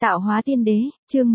Tạo hóa tiên đế, chương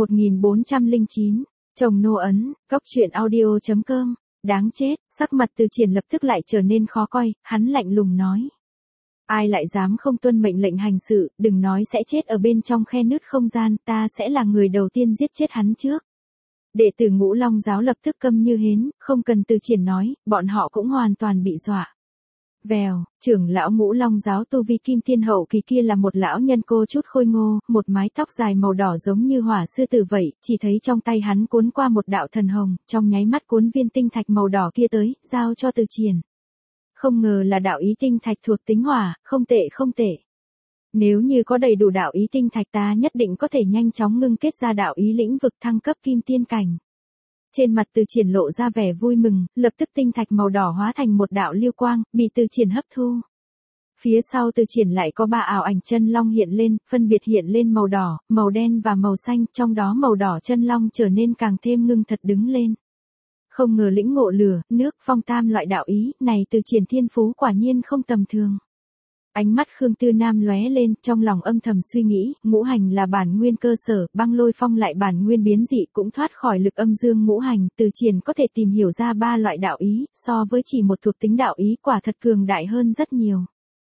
1409, chồng nô ấn, góc truyện audio.com, đáng chết, sắc mặt Từ Triển lập tức lại trở nên khó coi, hắn lạnh lùng nói. Ai lại dám không tuân mệnh lệnh hành sự, đừng nói sẽ chết ở bên trong khe nứt không gian, ta sẽ là người đầu tiên giết chết hắn trước. Đệ tử Ngũ Long giáo lập tức câm như hến, không cần Từ Triển nói, bọn họ cũng hoàn toàn bị dọa. Vèo, trưởng lão Ngũ Long giáo tu vi kim tiên hậu kỳ kia là một lão nhân cô chút khôi ngô, một mái tóc dài màu đỏ giống như hỏa sư tử vậy, chỉ thấy trong tay hắn cuốn qua một đạo thần hồng, trong nháy mắt cuốn viên tinh thạch màu đỏ kia tới, giao cho Từ Triển. Không ngờ là đạo ý tinh thạch thuộc tính hỏa, không tệ không tệ. Nếu như có đầy đủ đạo ý tinh thạch ta nhất định có thể nhanh chóng ngưng kết ra đạo ý lĩnh vực thăng cấp kim tiên cảnh. Trên mặt Từ Triển lộ ra vẻ vui mừng, lập tức tinh thạch màu đỏ hóa thành một đạo lưu quang, bị Từ Triển hấp thu. Phía sau Từ Triển lại có 3 ảo ảnh chân long hiện lên, phân biệt hiện lên màu đỏ, màu đen và màu xanh, trong đó màu đỏ chân long trở nên càng thêm ngưng thật đứng lên. Không ngờ lĩnh ngộ lửa, nước, phong tam loại đạo ý, này Từ Triển thiên phú quả nhiên không tầm thường. Ánh mắt Khương Tư Nam lóe lên, trong lòng âm thầm suy nghĩ, ngũ hành là bản nguyên cơ sở, băng lôi phong lại bản nguyên biến dị cũng thoát khỏi lực âm dương ngũ hành, Từ Triển có thể tìm hiểu ra 3 loại đạo ý, so với chỉ một thuộc tính đạo ý quả thật cường đại hơn rất nhiều.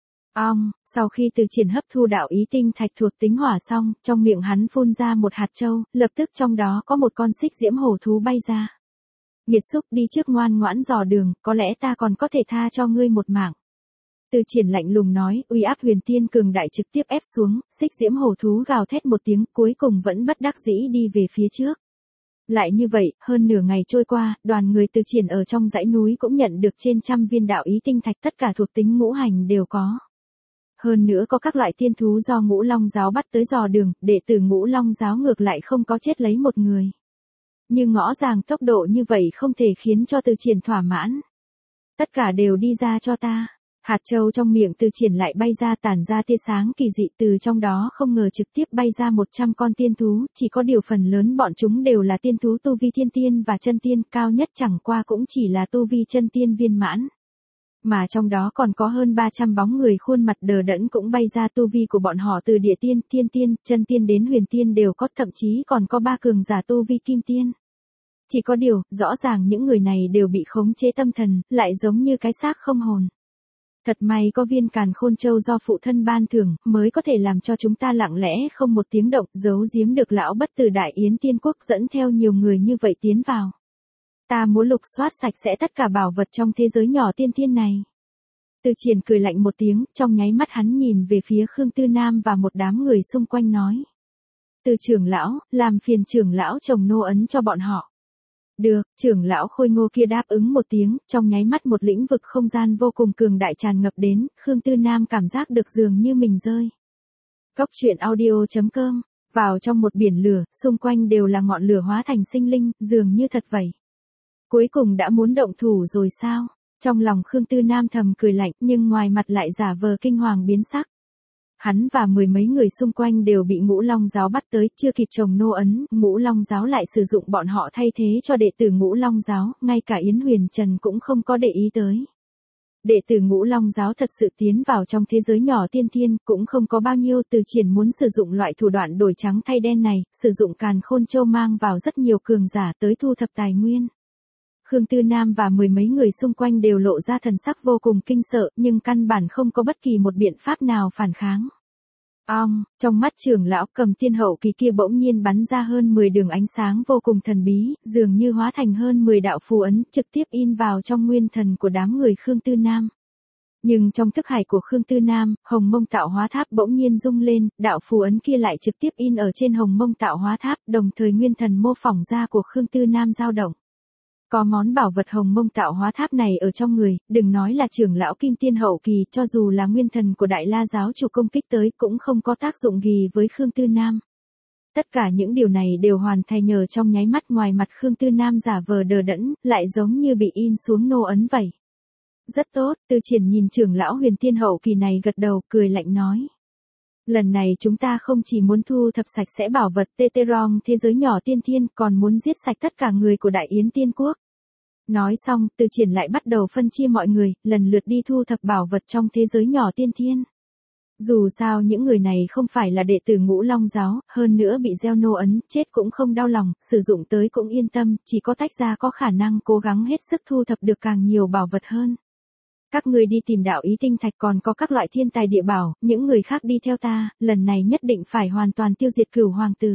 Sau khi Từ Triển hấp thu đạo ý tinh thạch thuộc tính hỏa xong, trong miệng hắn phun ra một hạt châu, lập tức trong đó có một con xích diễm hổ thú bay ra. Nghiệt xúc, đi trước ngoan ngoãn dò đường, có lẽ ta còn có thể tha cho ngươi một mạng. Từ Triển lạnh lùng nói, uy áp huyền tiên cường đại trực tiếp ép xuống, xích diễm hổ thú gào thét một tiếng, cuối cùng vẫn bất đắc dĩ đi về phía trước. Lại như vậy, hơn nửa ngày trôi qua, đoàn người Từ Triển ở trong dãy núi cũng nhận được trên 100 viên đạo ý tinh thạch, tất cả thuộc tính ngũ hành đều có. Hơn nữa có các loại tiên thú do Ngũ Long giáo bắt tới dò đường, đệ tử Ngũ Long giáo ngược lại không có chết lấy một người. Nhưng ngõ ràng tốc độ như vậy không thể khiến cho Từ Triển thỏa mãn. Tất cả đều đi ra cho ta. Hạt châu trong miệng Từ Triển lại bay ra tản ra tia sáng kỳ dị, từ trong đó không ngờ trực tiếp bay ra 100 con tiên thú, chỉ có điều phần lớn bọn chúng đều là tiên thú tu vi thiên tiên và chân tiên, cao nhất chẳng qua cũng chỉ là tu vi chân tiên viên mãn. Mà trong đó còn có hơn 300 bóng người khuôn mặt đờ đẫn cũng bay ra, tu vi của bọn họ từ địa tiên, thiên tiên, chân tiên đến huyền tiên đều có, thậm chí còn có 3 cường giả tu vi kim tiên. Chỉ có điều, rõ ràng những người này đều bị khống chế tâm thần, lại giống như cái xác không hồn. Thật may có viên càn khôn châu do phụ thân ban thưởng, mới có thể làm cho chúng ta lặng lẽ không một tiếng động, giấu giếm được lão bất tử Đại Yến Tiên Quốc dẫn theo nhiều người như vậy tiến vào. Ta muốn lục soát sạch sẽ tất cả bảo vật trong thế giới nhỏ tiên thiên này. Từ Triển cười lạnh một tiếng, trong nháy mắt hắn nhìn về phía Khương Tư Nam và một đám người xung quanh nói. Từ trưởng lão, làm phiền trưởng lão chồng nô ấn cho bọn họ. Được, trưởng lão khôi ngô kia đáp ứng một tiếng, trong nháy mắt một lĩnh vực không gian vô cùng cường đại tràn ngập đến, Khương Tư Nam cảm giác được dường như mình rơi. Góc truyện audio.com, vào trong một biển lửa, xung quanh đều là ngọn lửa hóa thành sinh linh, dường như thật vậy. Cuối cùng đã muốn động thủ rồi sao? Trong lòng Khương Tư Nam thầm cười lạnh, nhưng ngoài mặt lại giả vờ kinh hoàng biến sắc. Hắn và mười mấy người xung quanh đều bị Ngũ Long giáo bắt tới, chưa kịp chồng nô ấn, Ngũ Long giáo lại sử dụng bọn họ thay thế cho đệ tử Ngũ Long giáo, ngay cả Yến Huyền Trần cũng không có để ý tới. Đệ tử Ngũ Long giáo thật sự tiến vào trong thế giới nhỏ tiên thiên, cũng không có bao nhiêu. Từ Triển muốn sử dụng loại thủ đoạn đổi trắng thay đen này, sử dụng càn khôn châu mang vào rất nhiều cường giả tới thu thập tài nguyên. Khương Tư Nam và mười mấy người xung quanh đều lộ ra thần sắc vô cùng kinh sợ, nhưng căn bản không có bất kỳ một biện pháp nào phản kháng. Trong mắt trưởng lão Cầm Tiên hậu kỳ kia bỗng nhiên bắn ra hơn 10 đường ánh sáng vô cùng thần bí, dường như hóa thành hơn 10 đạo phù ấn, trực tiếp in vào trong nguyên thần của đám người Khương Tư Nam. Nhưng trong thức hải của Khương Tư Nam, Hồng Mông Tạo Hóa Tháp bỗng nhiên rung lên, đạo phù ấn kia lại trực tiếp in ở trên Hồng Mông Tạo Hóa Tháp, đồng thời nguyên thần mô phỏng ra của Khương Tư Nam dao động. Có món bảo vật Hồng Mông Tạo Hóa Tháp này ở trong người, đừng nói là trưởng lão Kim Tiên hậu kỳ, cho dù là nguyên thần của Đại La giáo chủ công kích tới cũng không có tác dụng gì với Khương Tư Nam. Tất cả những điều này đều hoàn thành nhờ trong nháy mắt, ngoài mặt Khương Tư Nam giả vờ đờ đẫn, lại giống như bị in xuống nô ấn vậy. Rất tốt, Từ Triển nhìn trưởng lão Huyền Tiên hậu kỳ này gật đầu, cười lạnh nói. Lần này chúng ta không chỉ muốn thu thập sạch sẽ bảo vật Teterong thế giới nhỏ tiên thiên, còn muốn giết sạch tất cả người của Đại Yến Tiên Quốc. Nói xong, Từ Triển lại bắt đầu phân chia mọi người, lần lượt đi thu thập bảo vật trong thế giới nhỏ tiên thiên. Dù sao những người này không phải là đệ tử Ngũ Long giáo, hơn nữa bị gieo nô ấn, chết cũng không đau lòng, sử dụng tới cũng yên tâm, chỉ có tách ra có khả năng cố gắng hết sức thu thập được càng nhiều bảo vật hơn. Các người đi tìm đạo ý tinh thạch còn có các loại thiên tài địa bảo, những người khác đi theo ta, lần này nhất định phải hoàn toàn tiêu diệt Cửu hoàng tử.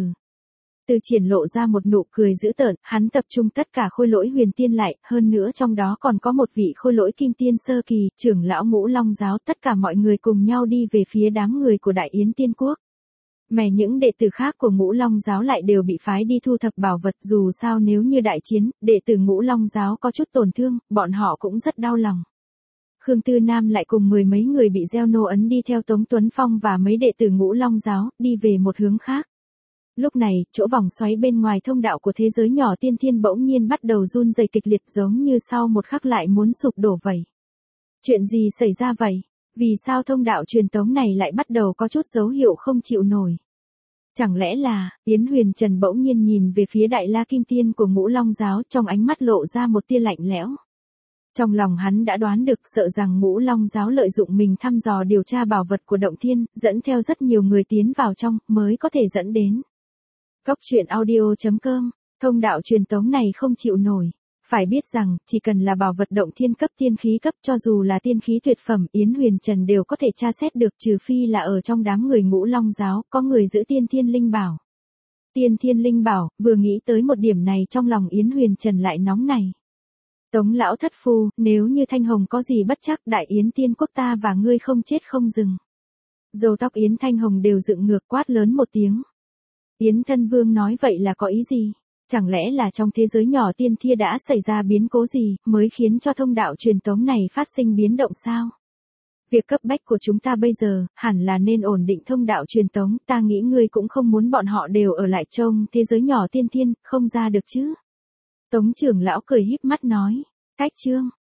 Từ Triển lộ ra một nụ cười dữ tợn, hắn tập trung tất cả khôi lỗi huyền tiên lại, hơn nữa trong đó còn có một vị khôi lỗi kim tiên sơ kỳ, trưởng lão Ngũ Long giáo, tất cả mọi người cùng nhau đi về phía đám người của Đại Yến Tiên Quốc. Mà những đệ tử khác của Ngũ Long giáo lại đều bị phái đi thu thập bảo vật, dù sao nếu như đại chiến, đệ tử Ngũ Long giáo có chút tổn thương, bọn họ cũng rất đau lòng. Khương Tư Nam lại cùng mười mấy người bị gieo nô ấn đi theo Tống Tuấn Phong và mấy đệ tử Ngũ Long giáo, đi về một hướng khác. Lúc này, chỗ vòng xoáy bên ngoài thông đạo của thế giới nhỏ tiên thiên bỗng nhiên bắt đầu run rẩy kịch liệt giống như sau một khắc lại muốn sụp đổ vậy. Chuyện gì xảy ra vậy? Vì sao thông đạo truyền tống này lại bắt đầu có chút dấu hiệu không chịu nổi? Chẳng lẽ là, Yến Huyền Trần bỗng nhiên nhìn về phía Đại La Kim Tiên của Ngũ Long giáo, trong ánh mắt lộ ra một tia lạnh lẽo. Trong lòng hắn đã đoán được, sợ rằng Ngũ Long giáo lợi dụng mình thăm dò điều tra bảo vật của Động Thiên, dẫn theo rất nhiều người tiến vào trong, mới có thể dẫn đến. Cốc truyện audio.com, thông đạo truyền tống này không chịu nổi. Phải biết rằng, chỉ cần là bảo vật Động Thiên cấp tiên khí cấp, cho dù là tiên khí tuyệt phẩm, Yến Huyền Trần đều có thể tra xét được, trừ phi là ở trong đám người Ngũ Long giáo, có người giữ tiên thiên linh bảo. Tiên thiên linh bảo, vừa nghĩ tới một điểm này trong lòng Yến Huyền Trần lại nóng này. Tống lão thất phu, nếu như Thanh Hồng có gì bất chắc, Đại Yến Tiên Quốc ta và ngươi không chết không dừng. Râu tóc Yến Thanh Hồng đều dựng ngược, quát lớn một tiếng. Yến Thân Vương nói vậy là có ý gì? Chẳng lẽ là trong thế giới nhỏ tiên thia đã xảy ra biến cố gì, mới khiến cho thông đạo truyền tống này phát sinh biến động sao? Việc cấp bách của chúng ta bây giờ, hẳn là nên ổn định thông đạo truyền tống, ta nghĩ ngươi cũng không muốn bọn họ đều ở lại trong thế giới nhỏ tiên thiên, không ra được chứ? Tống trưởng lão cười híp mắt nói, cách chương.